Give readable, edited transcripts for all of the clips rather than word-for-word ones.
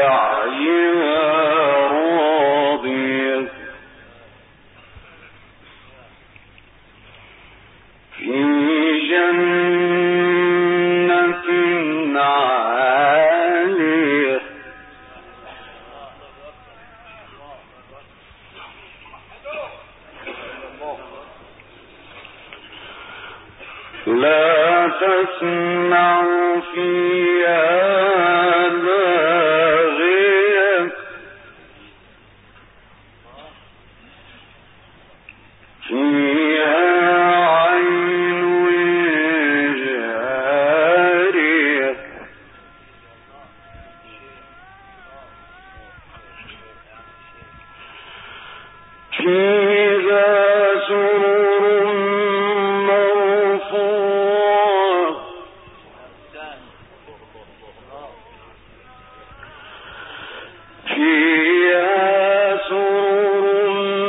لسعيها راضية في جنة عالية لا تسمع فيها لاغية فيها عين جارية فيها سرر مرفوعة فيها سرر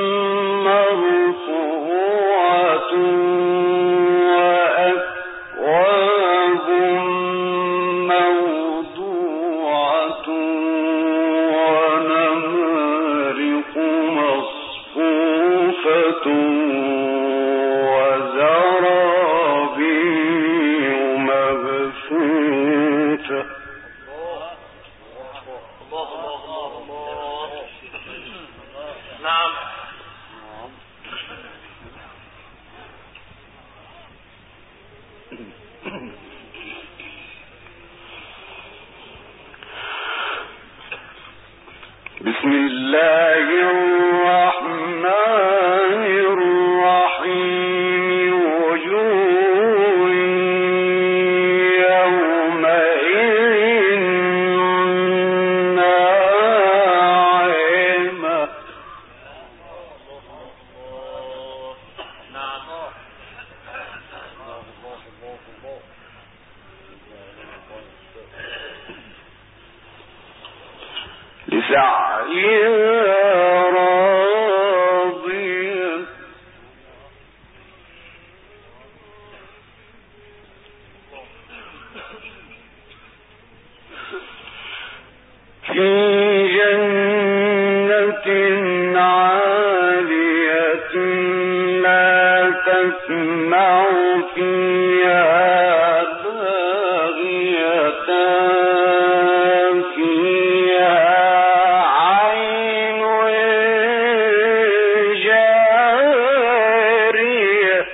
مرفوعة وأكواب موضوعة ونمارق مصفوفة وزرابي مبثوثة نعم. بسم الله الرحمن الرحيم وجوه يومئذ ناعمة لسعيها راضية في جنة عالية لا تسمع فيها لاغية فيها عين جارية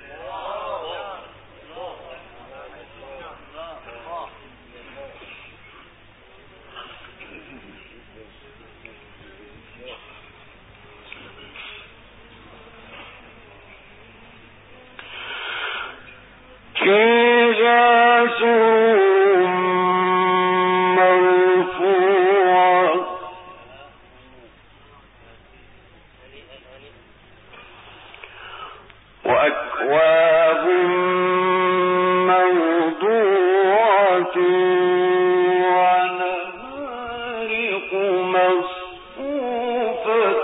فيها سرر مرفوعة وأكواب موضوعة ونمارق مصفوفة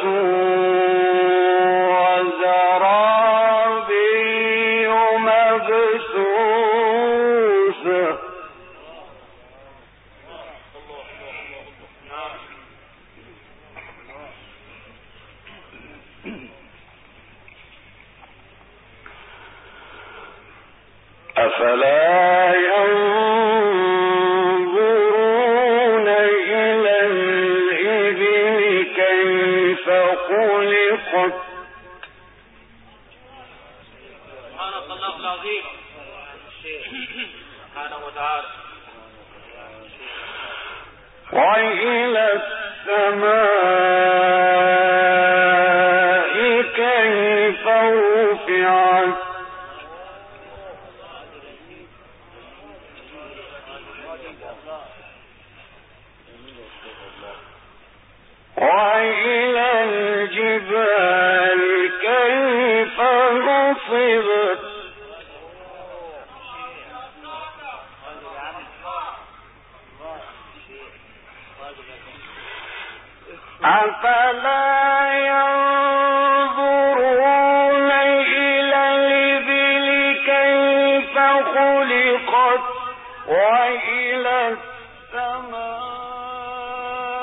وزرابي مبثوثة أفلا ينظرون إلى الإبل كيف خلقت سبحانك الله العظيم سبحانه وتعالى وإلى السماء كيف رفعت وإلى الجبال كيف نصبت أفلا ينظرون إلى الإبل كيف خلقت وإلى السماء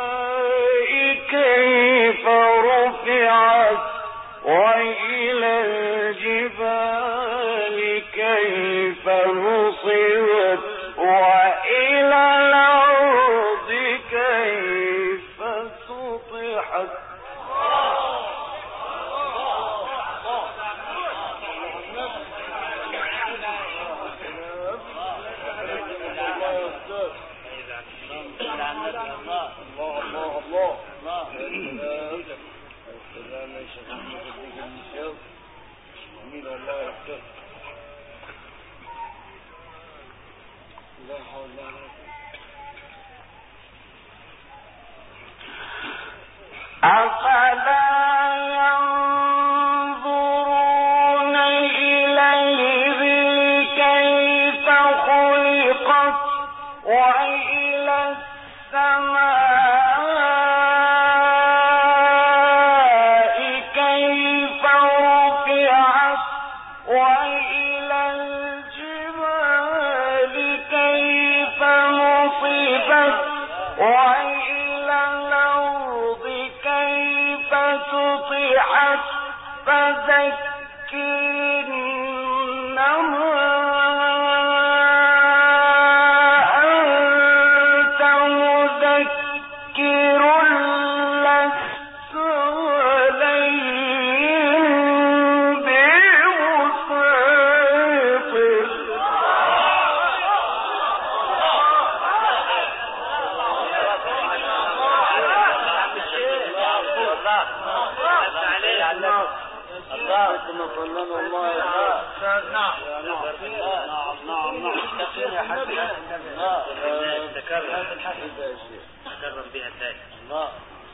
تكرم بها تاني. الله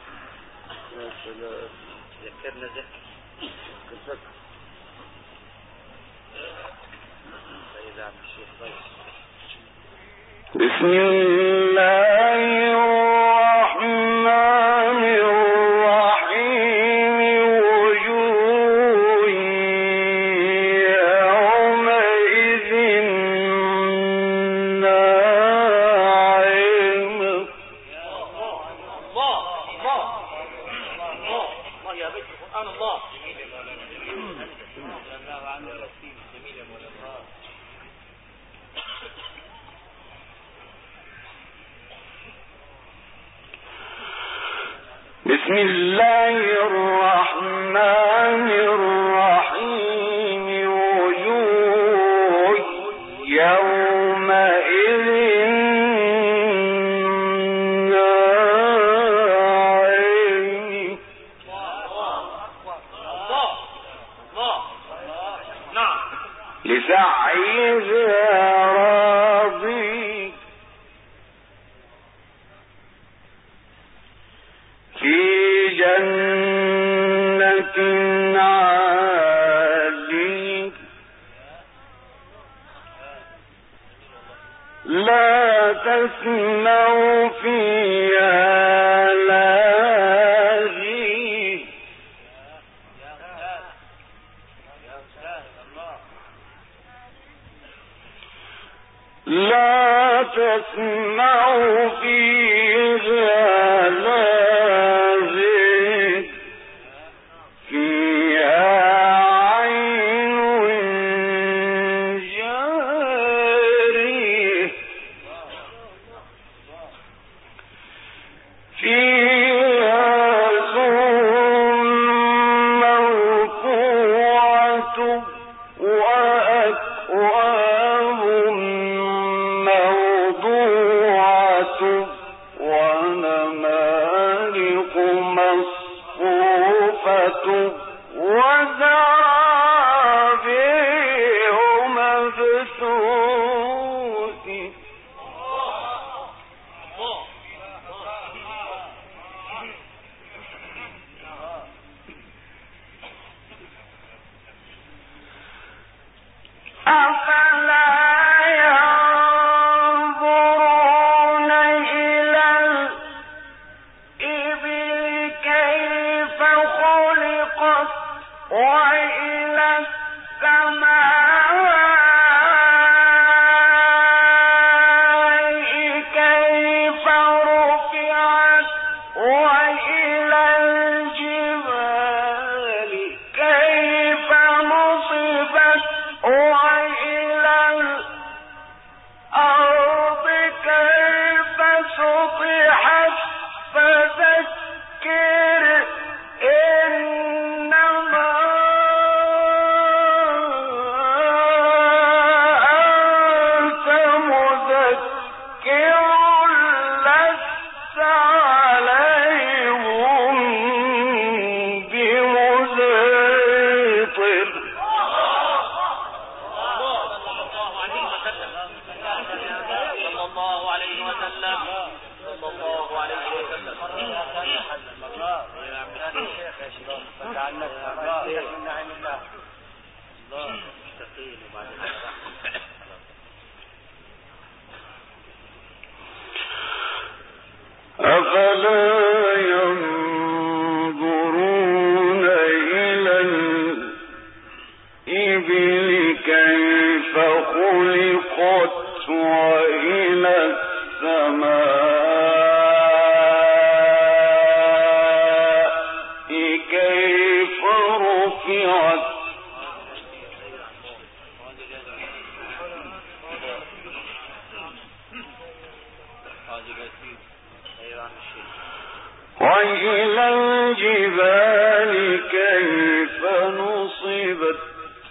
ذكرنا ذكر فإذا عم الشيخ ضيف. بسم الله الرحمن الرحيم. وجوه يومئذ ناعمة. الله يا بيت القرآن. الله بسم الله الرحمن الرحيم. وجوه يومئذ ناعمة. نعم. لسعيها راضية في جنة عالية لا تسمع فيها لاغية لا تسمع فيها لاغية فيها عين جارية فيها سرر مرفوعة وأكواب موضوعة ونمارق مصفوفة وزرابي مبثوثة. أفلا ينظرون إلى الإبل كيف خلقت وإلى السماء كيف رفعت وإلى الجبال كيف نصبت وإلى أفلا ينظرون إلى الإبل كيف خلقت وإلى السماء كيف رفعت وإلى الجبال كيف نصبت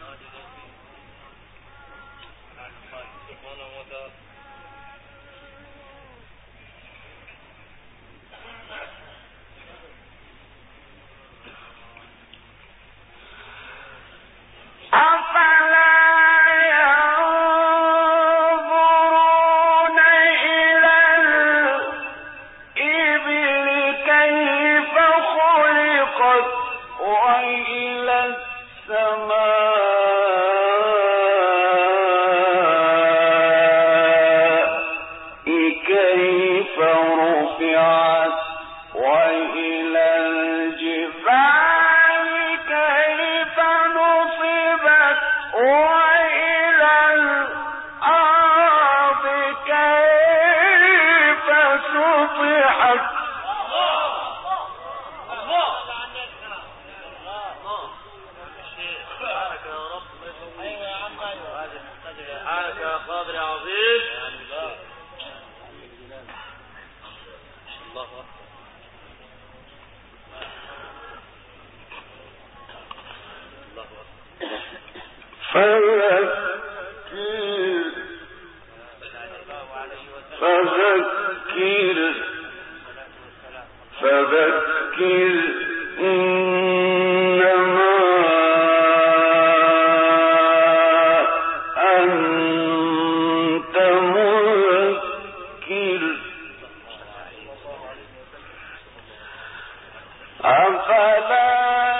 فذكر إنما أنت مذكر أفلا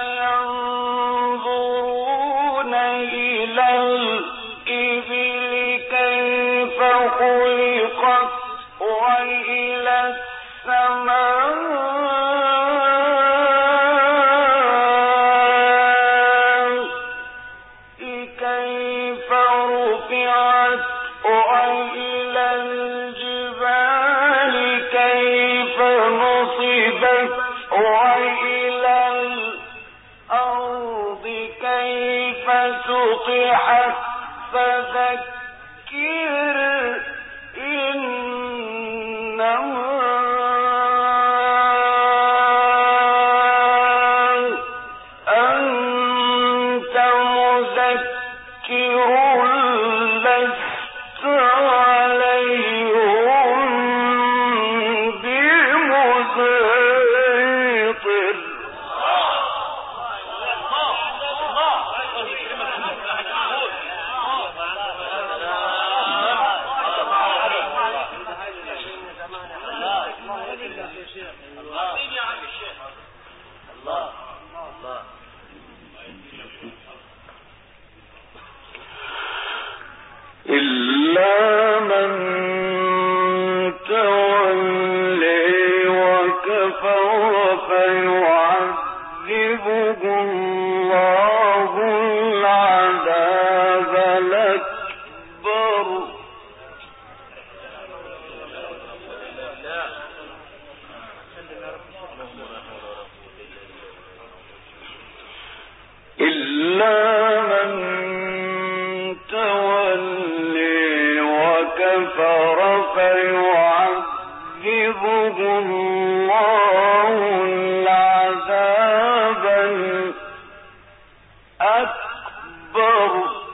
ينظرون إلى الإبل كيف خلقت وإلى السماء كيف رفعت وإلى الجبال كيف نصبت وإلى الأرض كيف سطحت فذكر إنما أنت مذكر لست عليهم بمسيطر إلا من تولي وكفر فيعذبه الله العذاب الأكبر إلا من تولي وكفر فيعذبه الله العذاب الأكبر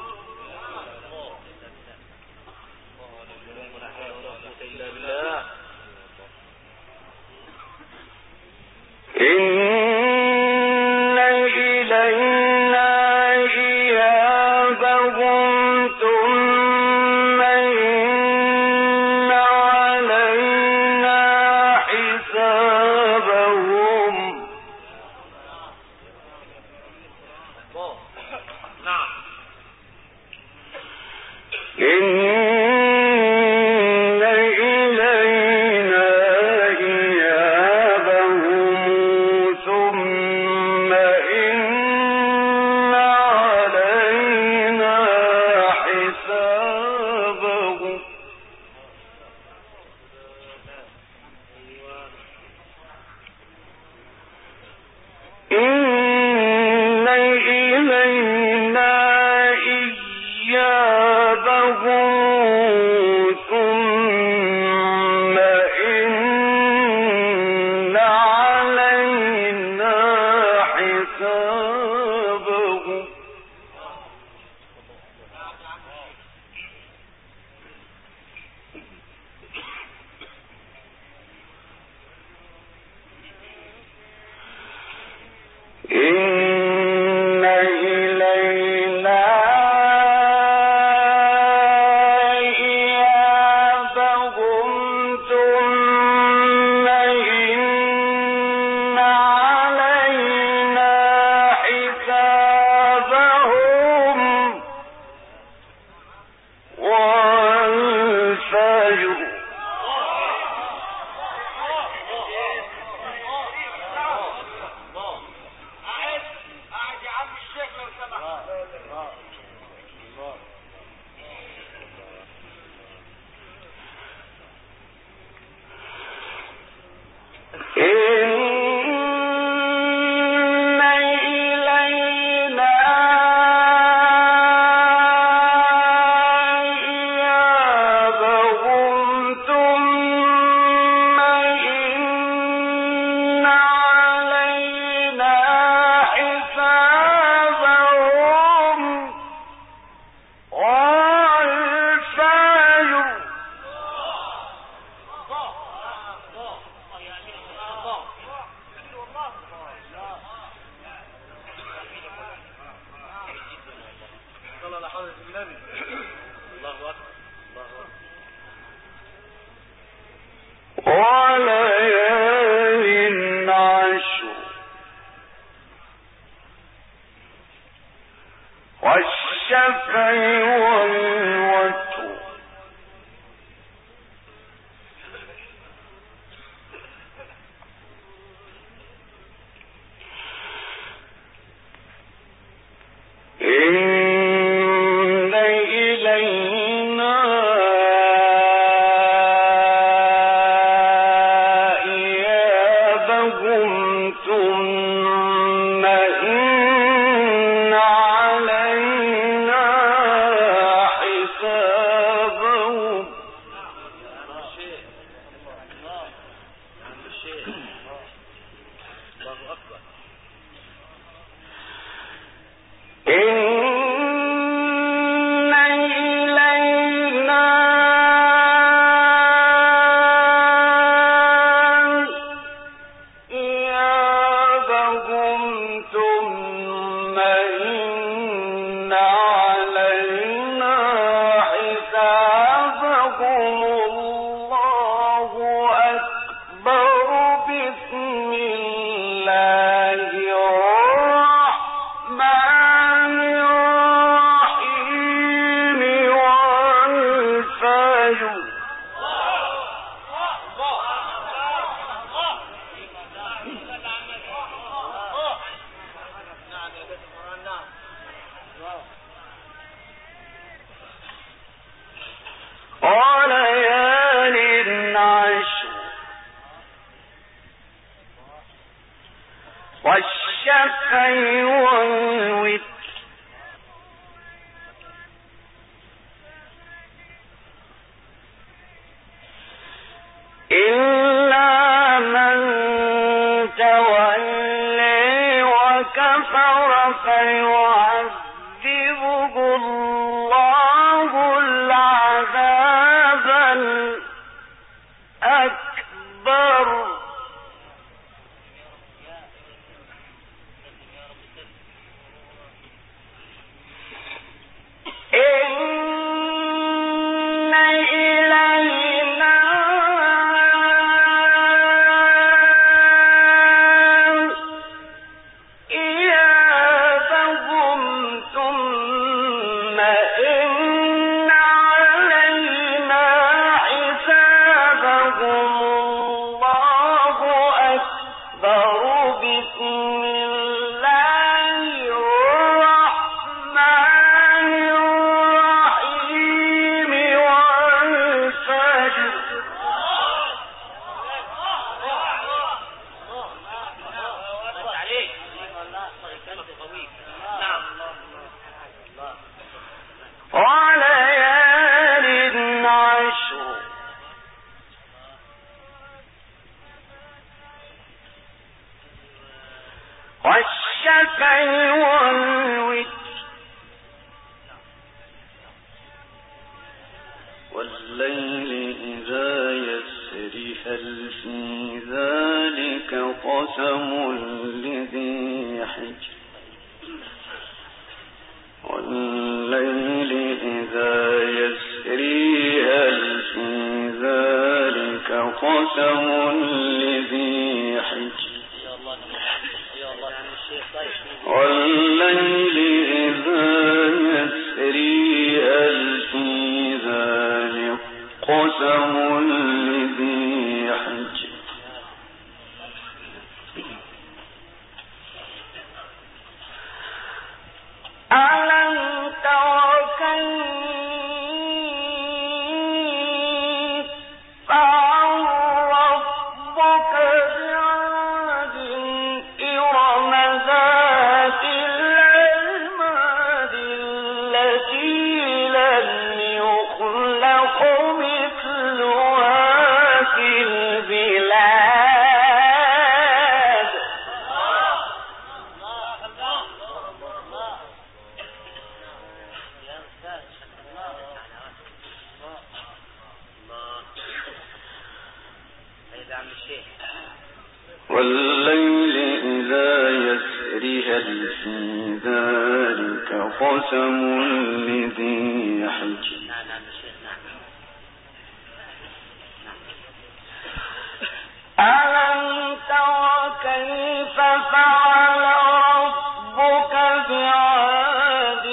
إن إلينا إيابهم ثم إن علينا حسابهم نعم الله أكبر الله أكبر. وليال عشر والشفع والوتر إن إلينا إيابهم ثم إن علينا حسابهم. الله أكبر. إن إلينا إيابهم ثم إن علينا حسابهم. الله أكبر. بسم الله الرحمن الرحيم والفجر. وليال عشر والشفع والوتر إلا من تولي وكفر فيعذبه الله العذاب الأكبر. إن إلينا إيابهم ثم إن علينا حسابهم. الله أكبر. بسم الله الرحمن الرحيم والفجر. وليال عشر والشفع والوتر والليل إذا يسر هل في ذلك قسم لذي حجر. والليل إذا يسري هل في ذلك قسم لذي حجر. والليل إذا يسري هل في ذلك قسم لذي حجر. ألم تر كيف فعل ربك بعاد إرم ذات العماد التي لم يخلق مثلها في البلاد. والليل إذا يسري هل في ذلك قسم لذي حجر ألم تر كيف فعل ربك بعاد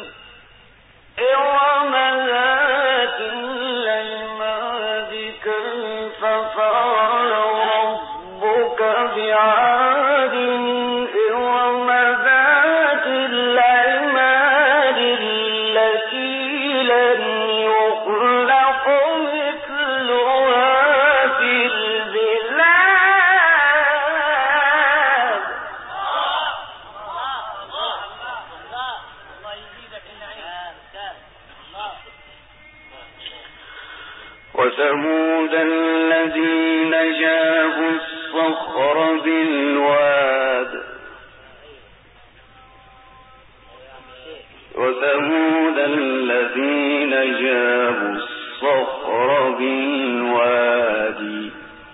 إرم ذات العماد كيف فعل ربك بعاد إرم ذات العماد التي لم يخلق مثلها في البلاد وثمود الذين جابوا الصخر بالواد وثمود الذين جابوا الصخر بالوادي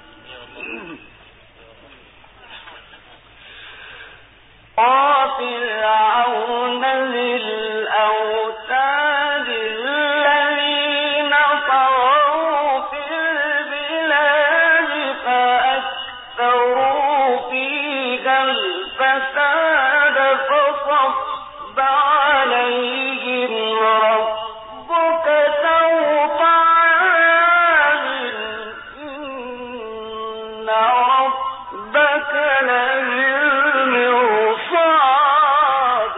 وفرعون ذي الأوتاد الذين طغوا في البلاد فأكثروا فيها الفساد فصب عليهم ربك سوط عذاب إن ربك لبالمرصاد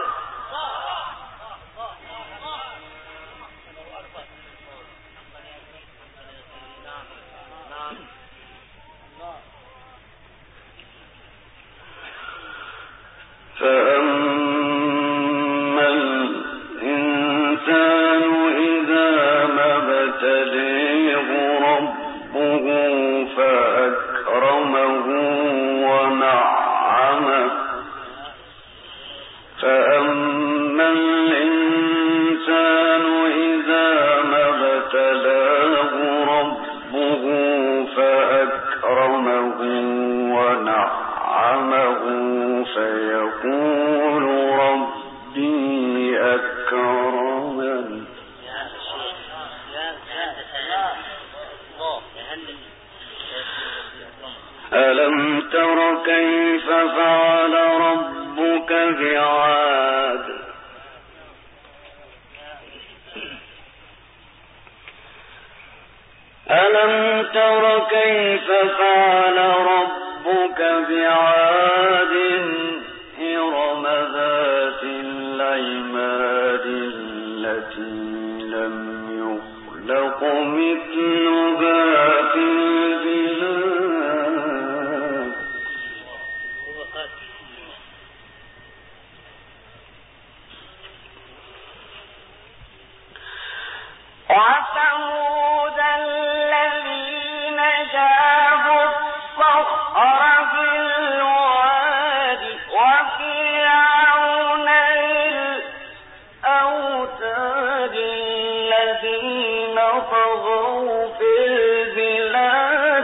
فأما الإنسان إذا ما ابتليه ربه فأكرمه ونعمه فأما الإنسان إذا ما ابتلاه ربه فأكرمه ونعمه فيقول ربي أكرمن ألم تر كيف فعل ربك بعاد ألم تر كيف فعل ربك بعاد إرم ذات العماد التي لم يخلق مثلها في البلاد وثمود الذين جابوا الصخر بالواد وفرعون الأوتاد الذين طغوا في البلاد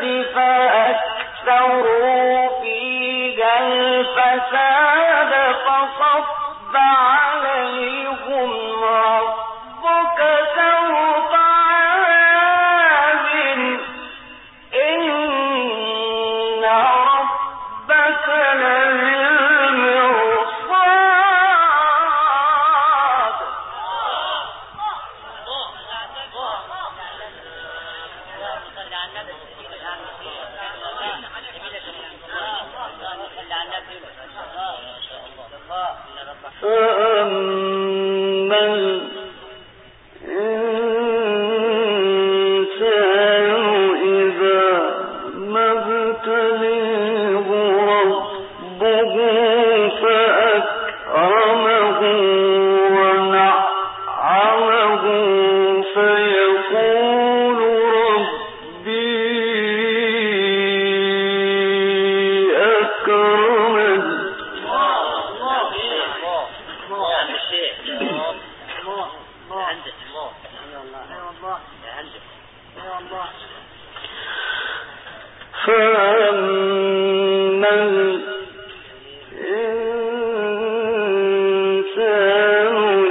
فأكثروا فيها الفساد فصب عليهم ربك سوط عذاب إن ربك لبالمرصاد فأما الإنسان إذا ما ابتليه ربه فأكرمه ونعمه فيقول ربي أكرمن فأما الإنسان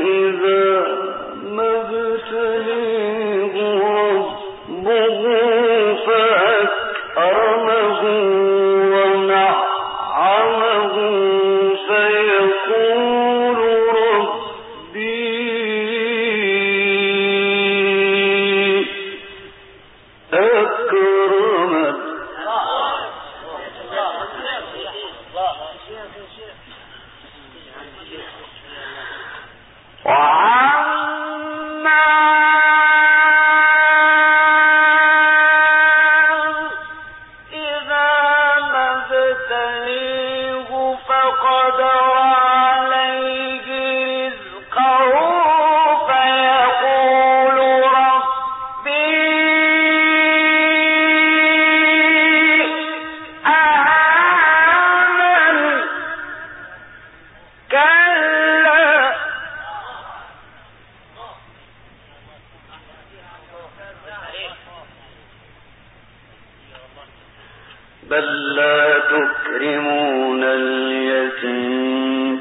بل لا تكرمون اليتيم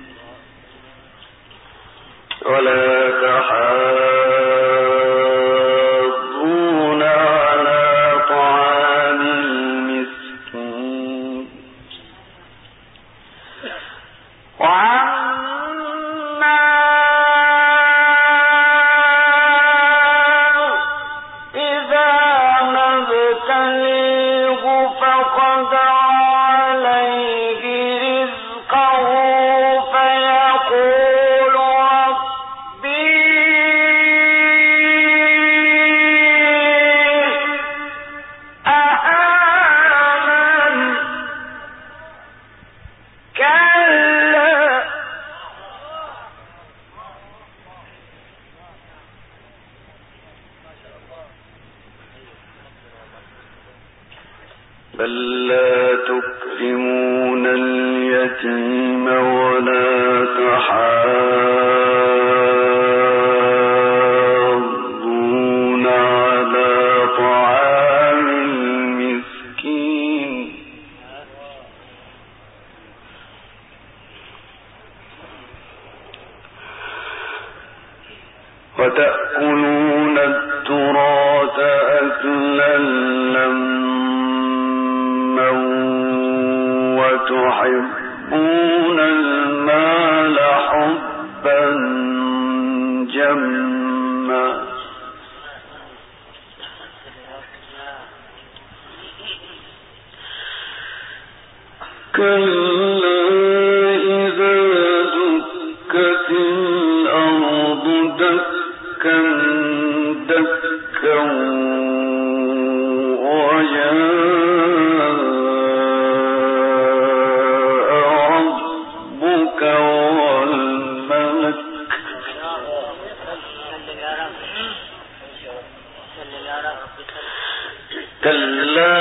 ولا تحاضون على طعام المسكين بل لا تكرمون اليتيم ولا تحاضون على طعام المسكين وتأكلون التراث أكلا لما وتحبون المال حبا جما كلا إذا دكت الأرض دكا دكا كلا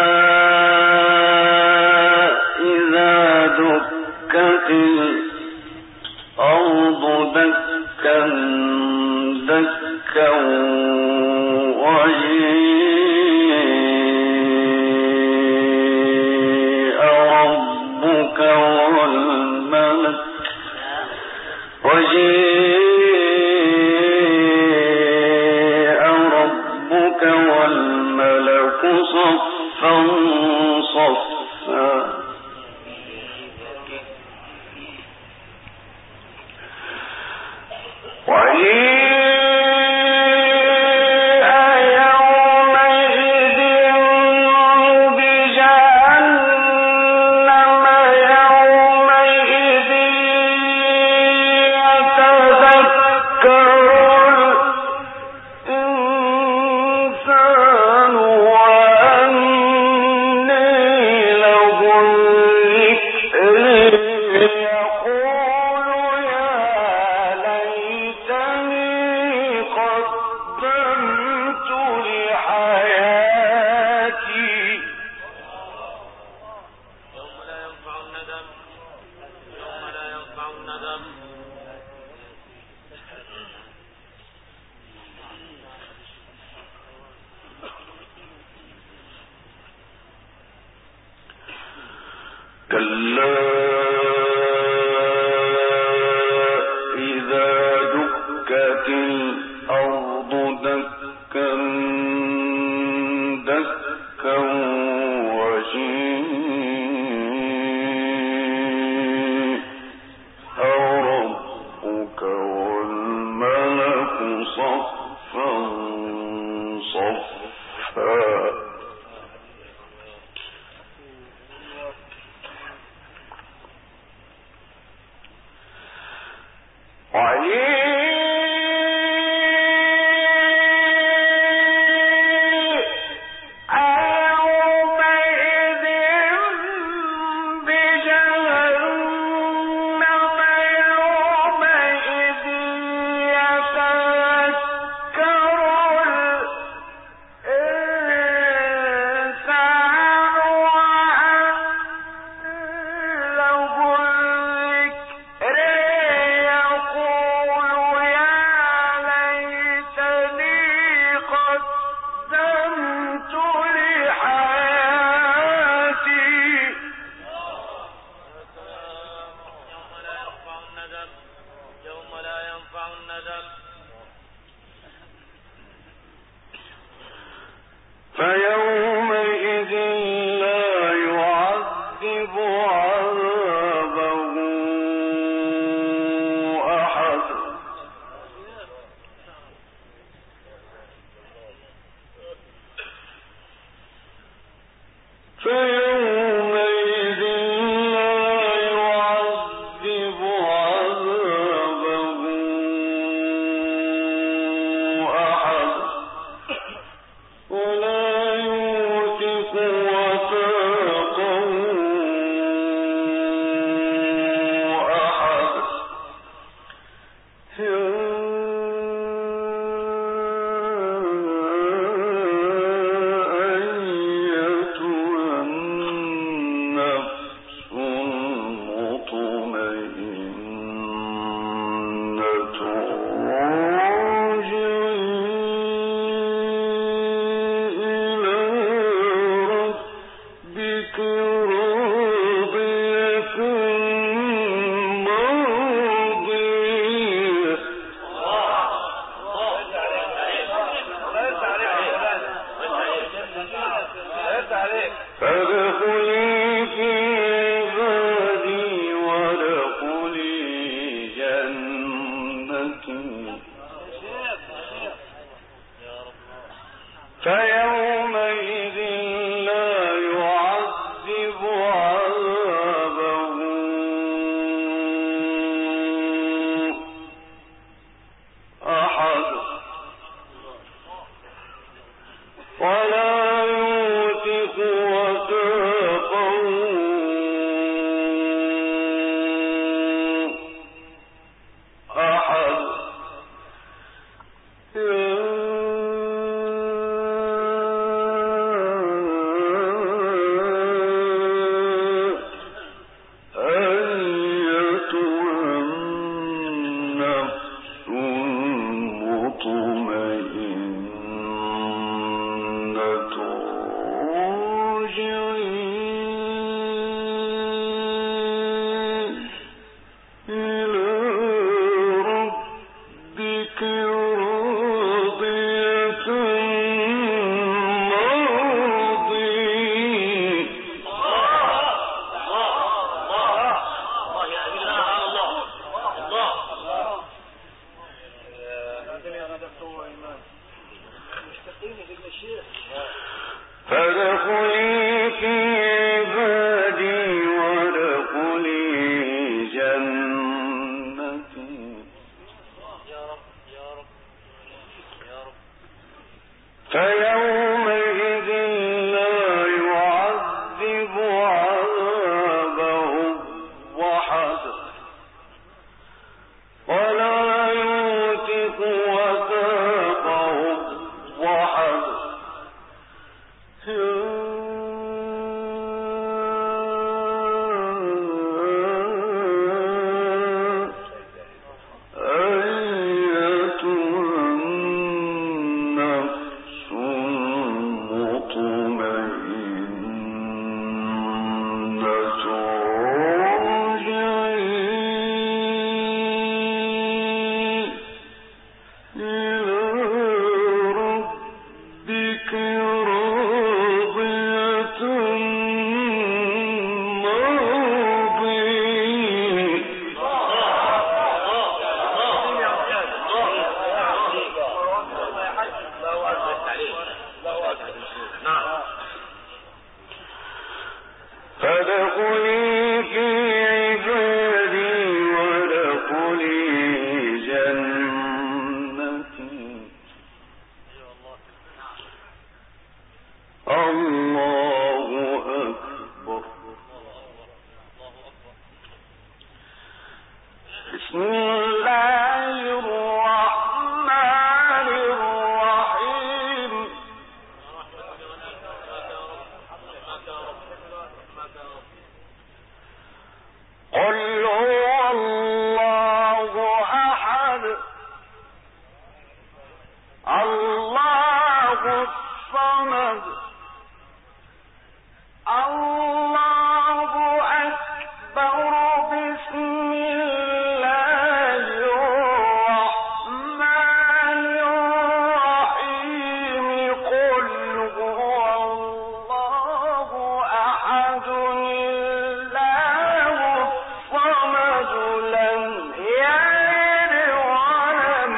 إذا دكت الأرض دكا دكا وجيء ربك والملك صفا صفا كلا إذا دكت الأرض فيومئذ لا يعذب عذابه أحد ولا يوثق وثاقه أحد فادخلي في عبادي وادخلي جنتي فيومئذ لا يعذب عذابه أحد ولا يوثق وثاقه أحد فادخلي في عبادي وادخلي جنتي الله أكبر بسم الله الرحمن الرحيم قل هو الله أحد الله الصمد الله أكبر بسم الله الرحمن الرحيم قل هو الله أحد الله الصمد لم يلد ولم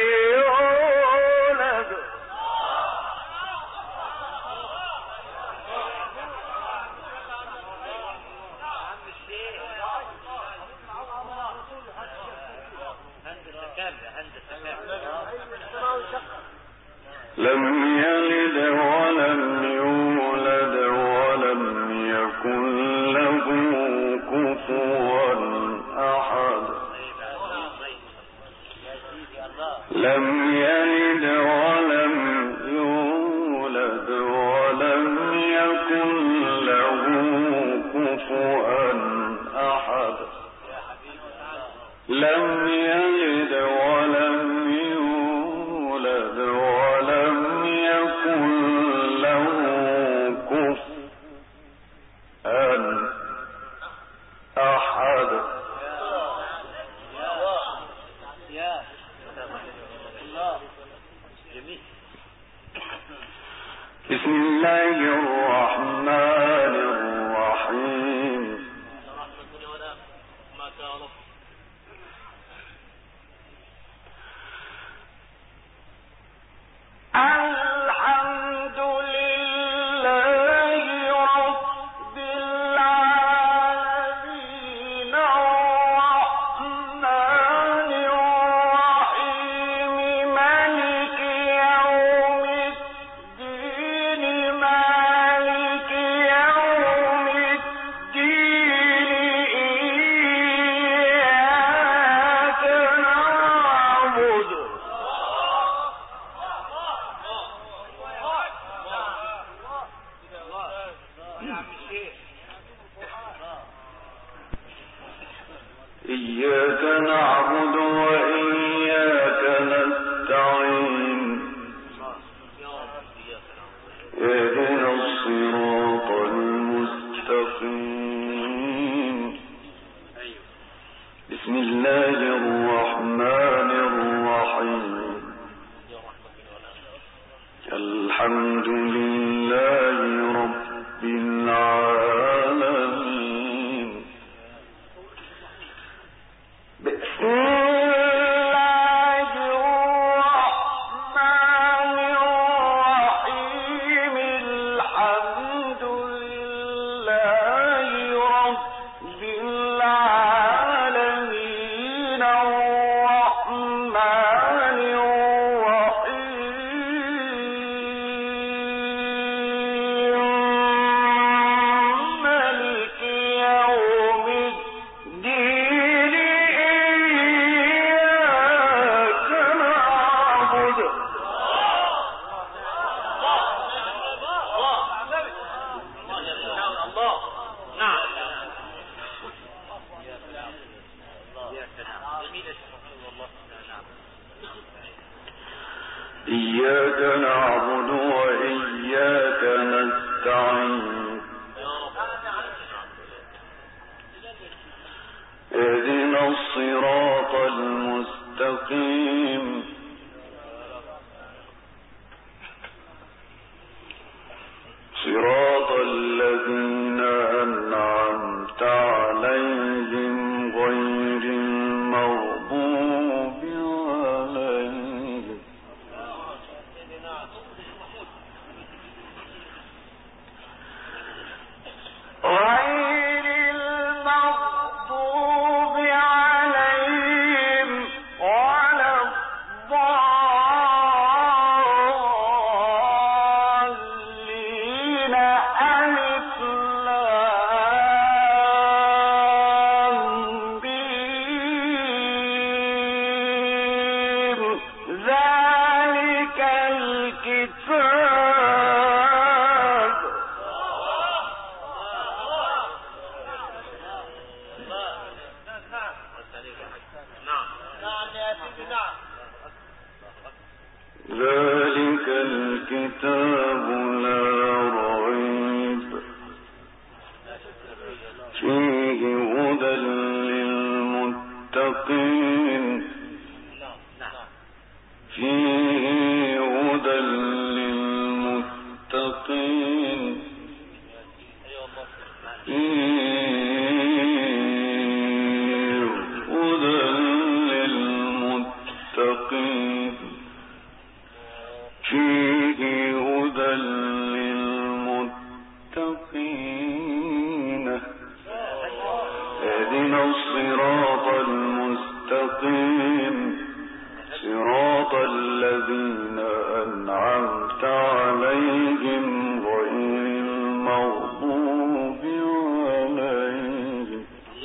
يولد لم يلد ولم يولد ولم يكن له كفوا أحد لم يلد ولم يولد ولم يكن له كفوا أحد لم يلد ولم يولد ولم يكن له كفوا أحد بسم الله الرحمن الرحيم الحمد الحمد لله رب العالمين. بسم الله الرحمن الرحيم. الحمد لله رب العالمين الرحمن الرحيم مالك يوم الدين إياك نعبد إياك نعبد وإياك نستعين. اهدنا الصراط المستقيم صراط الذين أنعمت عليهم غير المغضوب عليهم ولا الضالين. ألف لام ميم. ذلك الكتاب ذلك الكتاب لا ريب فيه هدى للمتقين. فيه هدى للمتقين. فيه هدى للمتقين. فيه هدى للمتقين. اهدنا الصراط المستقيم صراط الذين أنعمت عليهم غير المغضوب عليهم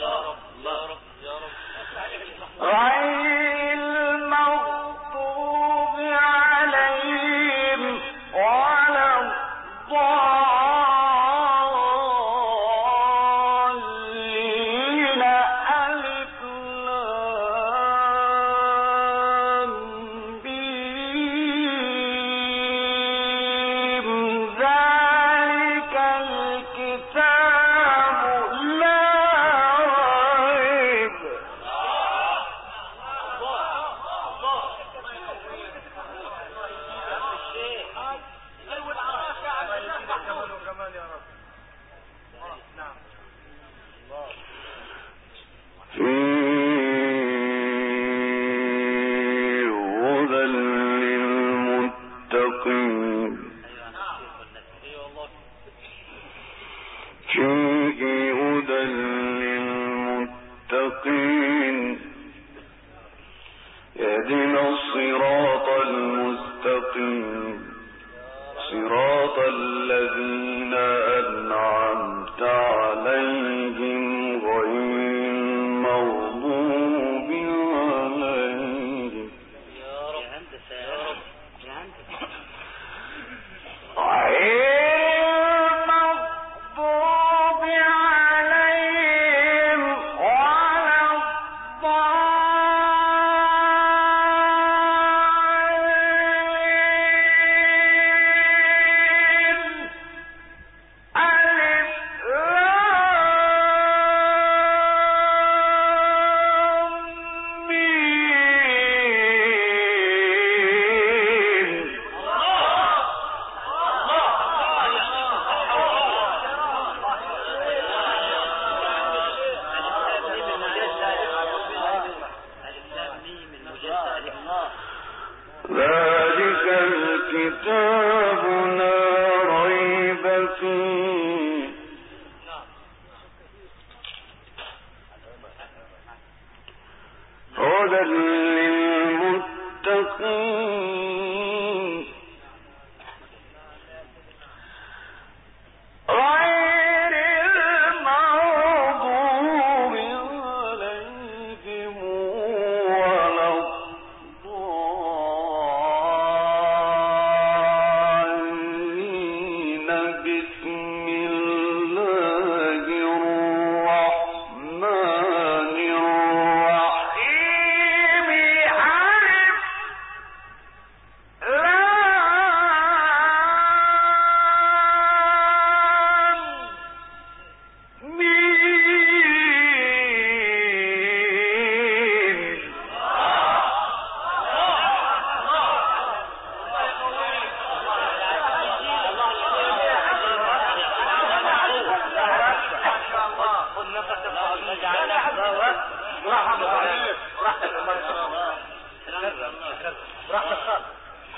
ولا الضالين. ألف لام ميم. ذلك الكتاب لا ريب فيه هدى للمتقين. فيه هدى للمتقين. اهدنا الصراط المستقيم صراط الذين أنعمت عليهم غير المغضوب عليهم ولا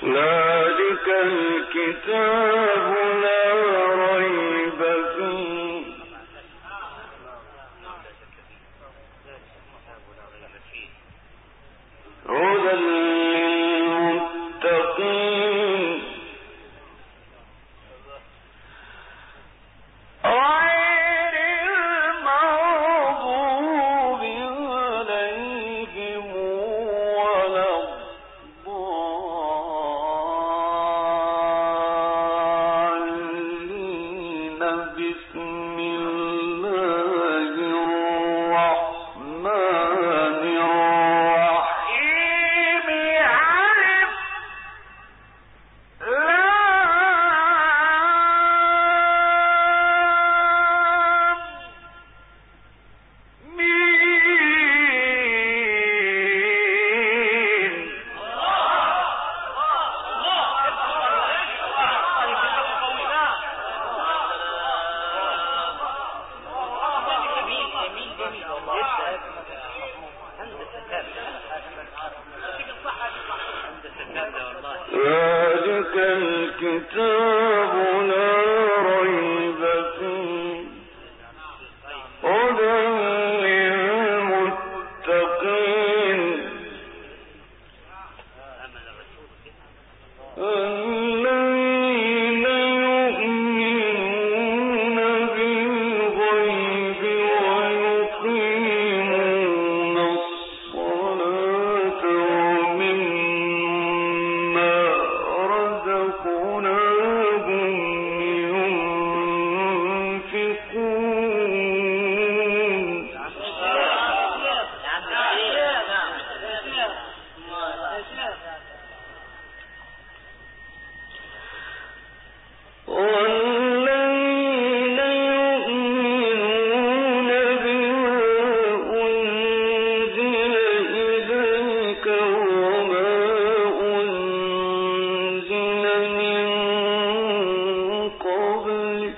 ذلك الكتاب لا ريب فيه هدى للمتقين غير المغضوب عليهم ولا الضالين بسم الله الرحمن الرحيم ذلك الكتاب لا ريب فيه هدى للمتقين الذين يؤمنون بالغيب ويقيمون الصلاة ومما رزقناهم ينفقون والذين يؤمنون بما أنزل إليك وما أنزل من قبلك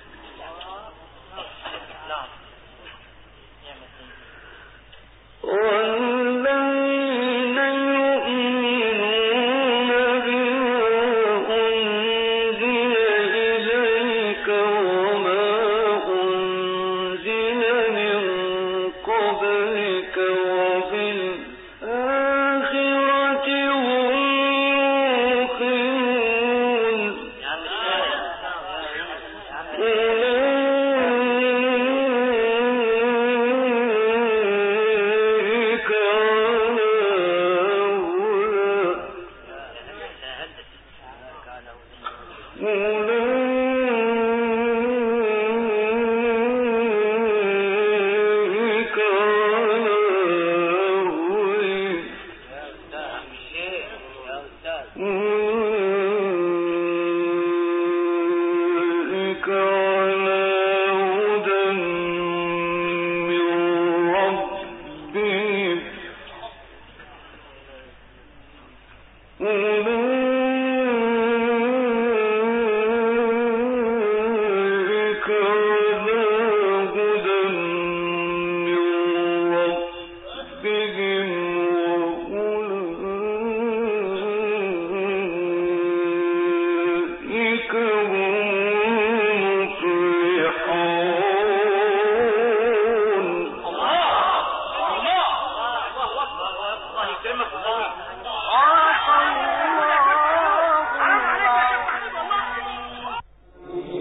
والذين يؤمنون بما أنزل إليك وما أنزل من قبلك وبالآخرة هم يوقنون أولئك على هدى